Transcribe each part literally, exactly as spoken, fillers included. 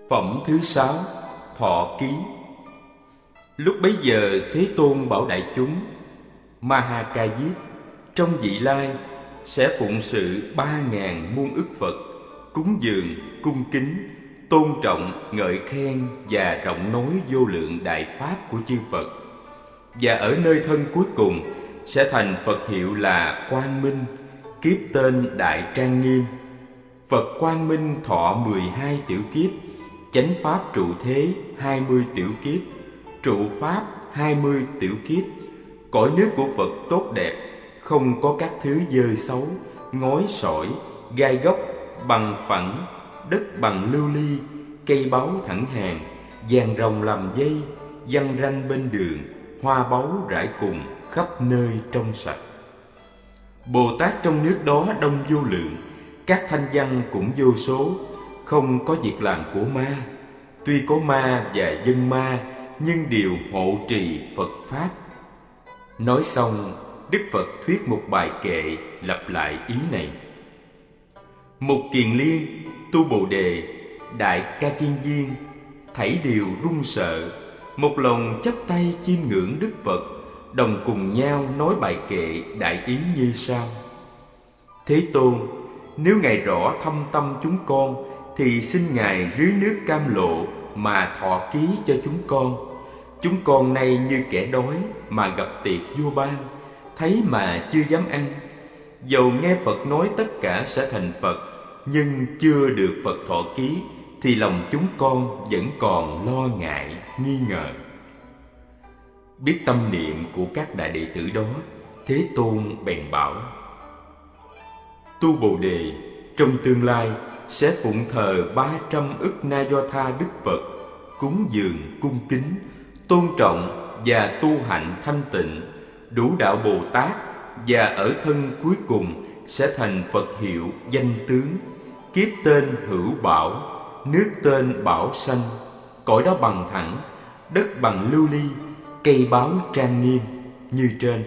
Phẩm thứ sáu, Thọ Ký. Lúc bấy giờ Thế Tôn bảo đại chúng: Ma-ha-ca-diếp trong vị lai sẽ phụng sự ba ngàn muôn ức Phật, cúng dường, cung kính, tôn trọng, ngợi khen và rộng nói vô lượng đại pháp của chư Phật. Và ở nơi thân cuối cùng sẽ thành Phật hiệu là Quang Minh, kiếp tên Đại Trang Nghiêm. Phật Quang Minh thọ mười hai tiểu kiếp, chánh pháp trụ thế hai mươi tiểu kiếp, trụ pháp hai mươi tiểu kiếp. Cõi nước của Phật tốt đẹp, không có các thứ dơ xấu, ngói sỏi, gai góc, bằng phẳng, đất bằng lưu ly, cây báu thẳng hàng, vàng rồng làm dây, văng ranh bên đường, hoa báu rải cùng, khắp nơi trong sạch. Bồ Tát trong nước đó đông vô lượng, các thanh văn cũng vô số, không có việc làm của ma. Tuy có ma và dân ma, nhưng đều hộ trì Phật Pháp. Nói xong, Đức Phật thuyết một bài kệ lặp lại ý này: Một kiền liên, tu Bồ Đề, đại ca chiên viên, thảy đều run sợ, một lòng chắp tay chiêm ngưỡng Đức Phật, đồng cùng nhau nói bài kệ đại ý như sau: Thế Tôn, nếu Ngài rõ thâm tâm chúng con, thì xin Ngài rưới nước cam lộ mà thọ ký cho chúng con. Chúng con nay như kẻ đói mà gặp tiệc vua ban, thấy mà chưa dám ăn. Dầu nghe Phật nói tất cả sẽ thành Phật, nhưng chưa được Phật thọ ký, thì lòng chúng con vẫn còn lo ngại, nghi ngờ. Biết tâm niệm của các đại đệ tử đó, Thế Tôn bèn bảo: Tu Bồ Đề trong tương lai sẽ phụng thờ ba trăm ức Na Do Tha Đức Phật, cúng dường, cung kính, tôn trọng và tu hạnh thanh tịnh, đủ đạo Bồ Tát, và ở thân cuối cùng sẽ thành Phật hiệu danh tướng, kiếp tên Hữu Bảo, nước tên Bảo Sanh, cõi đó bằng thẳng, đất bằng lưu ly, cây báu trang nghiêm như trên.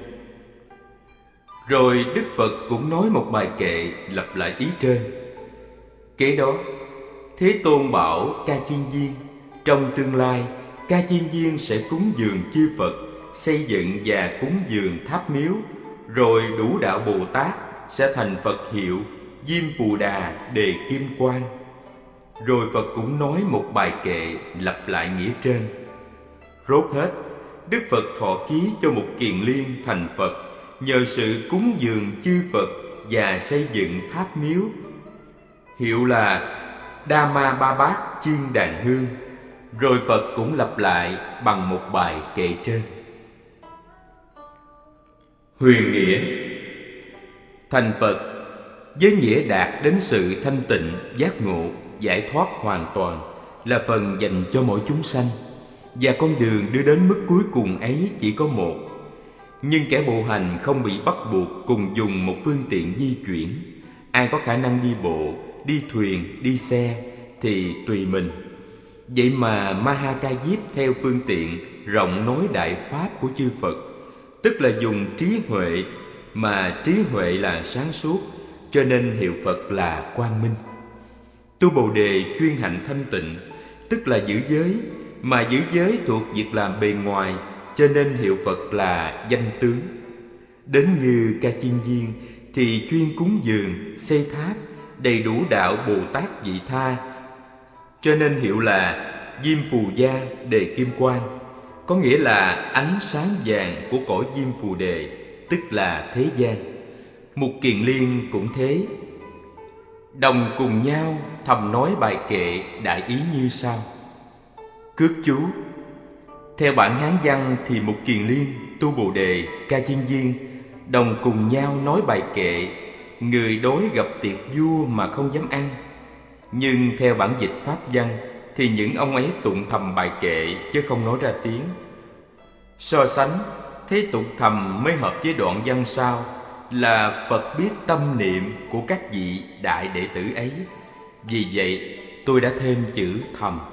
Rồi Đức Phật cũng nói một bài kệ lặp lại ý trên. Kế đó, Thế Tôn bảo Ca Chiên Viên: trong tương lai, Ca Chiên Viên sẽ cúng dường chư Phật, xây dựng và cúng dường tháp miếu, rồi đủ đạo Bồ Tát sẽ thành Phật hiệu Diêm Phù Đà Đề Kim Quang. Rồi Phật cũng nói một bài kệ lặp lại nghĩa trên. Rốt hết, Đức Phật thọ ký cho một kiền liên thành Phật, nhờ sự cúng dường chư Phật và xây dựng tháp miếu, hiệu là Đa Ma Ba Bát Chiên Đàn Hương. Rồi Phật cũng lặp lại bằng một bài kệ trên. Huyền nghĩa: thành Phật với nghĩa đạt đến sự thanh tịnh, giác ngộ, giải thoát hoàn toàn là phần dành cho mỗi chúng sanh, và con đường đưa đến mức cuối cùng ấy chỉ có một. Nhưng kẻ bộ hành không bị bắt buộc cùng dùng một phương tiện di chuyển. Ai có khả năng đi bộ, đi thuyền, đi xe thì tùy mình. Vậy mà Ma-ha-ca-diếp theo phương tiện rộng nói đại pháp của chư Phật, tức là dùng trí huệ, mà trí huệ là sáng suốt, cho nên hiệu Phật là Quang Minh. Tu Bồ Đề chuyên hạnh thanh tịnh, tức là giữ giới, mà giữ giới thuộc việc làm bề ngoài, cho nên hiệu Phật là danh tướng. Đến như Ca Chiên Viên thì chuyên cúng dường, xây tháp, đầy đủ đạo Bồ Tát Vị Tha, cho nên hiệu là Diêm Phù Gia Đề Kim Quang, có nghĩa là ánh sáng vàng của cõi Diêm Phù Đề, tức là thế gian. Một kiền liên cũng thế, đồng cùng nhau thầm nói bài kệ đại ý như sau. Cước chú: theo bản Hán văn thì một kiền liên, tu Bồ Đề, Ca Chiên Viên đồng cùng nhau nói bài kệ người đói gặp tiệc vua mà không dám ăn. Nhưng theo bản dịch Pháp văn thì những ông ấy tụng thầm bài kệ chứ không nói ra tiếng. So sánh, thế tụng thầm mới hợp với đoạn văn sau là Phật biết tâm niệm của các vị đại đệ tử ấy. Vì vậy tôi đã thêm chữ thầm.